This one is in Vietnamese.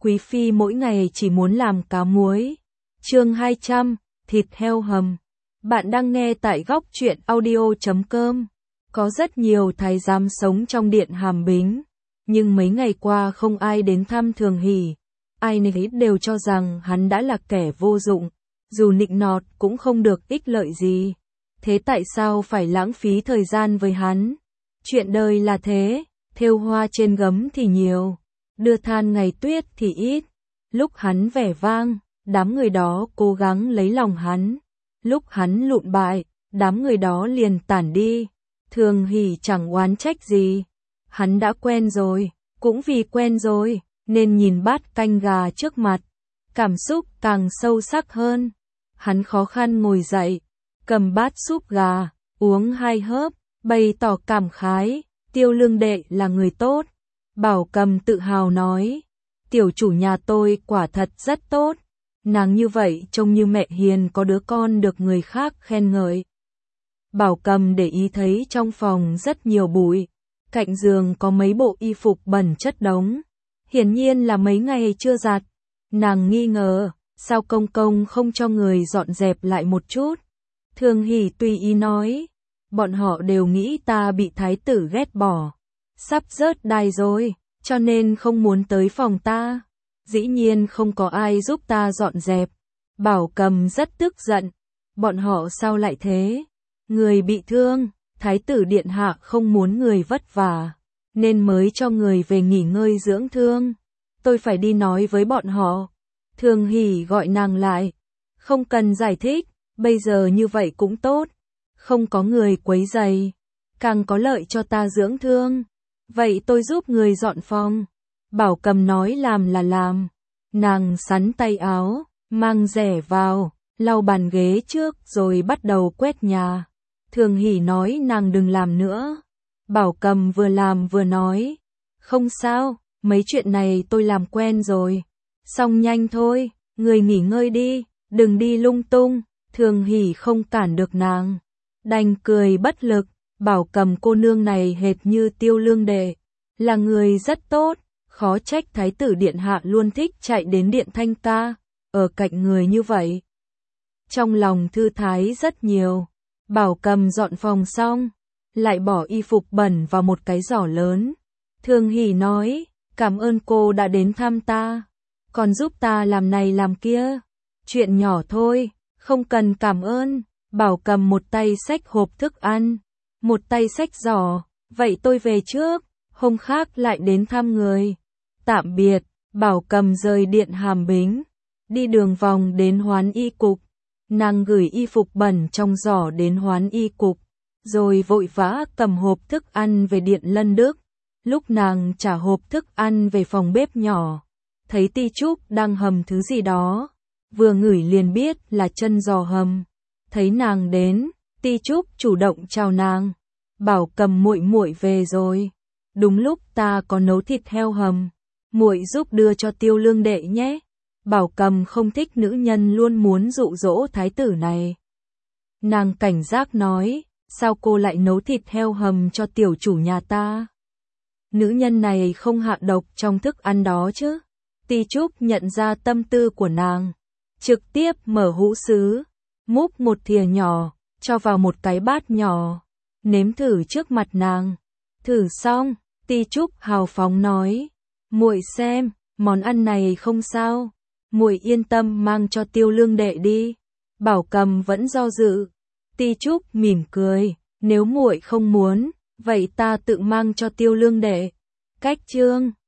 Quý phi mỗi ngày chỉ muốn làm cá muối. Chương 200, thịt heo hầm. Bạn đang nghe tại góc truyện audio.com. Có rất nhiều thái giám sống trong điện Hàm Bính, nhưng mấy ngày qua không ai đến thăm Thường Hỷ. Ai nấy đều cho rằng hắn đã là kẻ vô dụng, dù nịnh nọt cũng không được ích lợi gì. Thế tại sao phải lãng phí thời gian với hắn? Chuyện đời là thế, thêu hoa trên gấm thì nhiều, đưa than ngày tuyết thì ít. Lúc hắn vẻ vang, đám người đó cố gắng lấy lòng hắn. Lúc hắn lụn bại, đám người đó liền tản đi. Thường Hỷ chẳng oán trách gì. Hắn đã quen rồi, cũng vì quen rồi, nên nhìn bát canh gà trước mặt, cảm xúc càng sâu sắc hơn. Hắn khó khăn ngồi dậy, cầm bát súp gà, uống 2 hớp, bày tỏ cảm khái, Tiêu Lương đệ là người tốt. Bảo Cầm tự hào nói, tiểu chủ nhà tôi quả thật rất tốt. Nàng như vậy trông như mẹ hiền có đứa con được người khác khen ngợi. Bảo Cầm để ý thấy trong phòng rất nhiều bụi, cạnh giường có mấy bộ y phục bẩn chất đống, hiển nhiên là mấy ngày chưa giặt. Nàng nghi ngờ, sao công công không cho người dọn dẹp lại một chút? Thường Hỷ tùy ý nói, bọn họ đều nghĩ ta bị thái tử ghét bỏ, sắp rớt đài rồi, cho nên không muốn tới phòng ta. Dĩ nhiên không có ai giúp ta dọn dẹp. Bảo Cầm rất tức giận, bọn họ sao lại thế? Người bị thương, thái tử điện hạ không muốn người vất vả, nên mới cho người về nghỉ ngơi dưỡng thương. Tôi phải đi nói với bọn họ. Thường Hỷ gọi nàng lại, không cần giải thích, bây giờ như vậy cũng tốt, không có người quấy rầy, càng có lợi cho ta dưỡng thương. Vậy tôi giúp người dọn phòng. Bảo Cầm nói làm là làm. Nàng sắn tay áo, mang rẻ vào, lau bàn ghế trước rồi bắt đầu quét nhà. Thường Hỷ nói nàng đừng làm nữa. Bảo Cầm vừa làm vừa nói, không sao, mấy chuyện này tôi làm quen rồi. Xong nhanh thôi, người nghỉ ngơi đi, đừng đi lung tung. Thường Hỷ không cản được nàng, đành cười bất lực. Bảo Cầm cô nương này hệt như Tiêu Lương đệ, là người rất tốt, khó trách thái tử điện hạ luôn thích chạy đến điện Thanh Ca, ở cạnh người như vậy. Trong lòng thư thái rất nhiều. Bảo Cầm dọn phòng xong, lại bỏ y phục bẩn vào một cái giỏ lớn. Thường Hỷ nói, cảm ơn cô đã đến thăm ta, còn giúp ta làm này làm kia. Chuyện nhỏ thôi, không cần cảm ơn. Bảo Cầm một tay xách hộp thức ăn, một tay xách giỏ, vậy tôi về trước, hôm khác lại đến thăm người. Tạm biệt. Bảo Cầm rời điện Hàm Bính, đi đường vòng đến Hoán Y cục. Nàng gửi y phục bẩn trong giỏ đến Hoán Y cục, rồi vội vã cầm hộp thức ăn về điện Lân Đức. Lúc nàng trả hộp thức ăn về phòng bếp nhỏ, thấy Ti Trúc đang hầm thứ gì đó, vừa ngửi liền biết là chân giò hầm. Thấy nàng đến, Ti Trúc chủ động chào nàng, bảo Cầm muội muội về rồi. Đúng lúc ta có nấu thịt heo hầm, muội giúp đưa cho Tiêu Lương đệ nhé. Bảo Cầm không thích nữ nhân luôn muốn dụ dỗ thái tử này. Nàng cảnh giác nói, sao cô lại nấu thịt heo hầm cho tiểu chủ nhà ta? Nữ nhân này không hạ độc trong thức ăn đó chứ? Ti Trúc nhận ra tâm tư của nàng, trực tiếp mở hũ sứ, múc một thìa nhỏ, cho vào một cái bát nhỏ, nếm thử trước mặt nàng. Thử xong, Ti Trúc hào phóng nói, muội xem, món ăn này không sao, muội yên tâm mang cho Tiêu Lương đệ đi. Bảo Cầm vẫn do dự. Ti Trúc mỉm cười, nếu muội không muốn, vậy ta tự mang cho Tiêu Lương đệ. Cách chương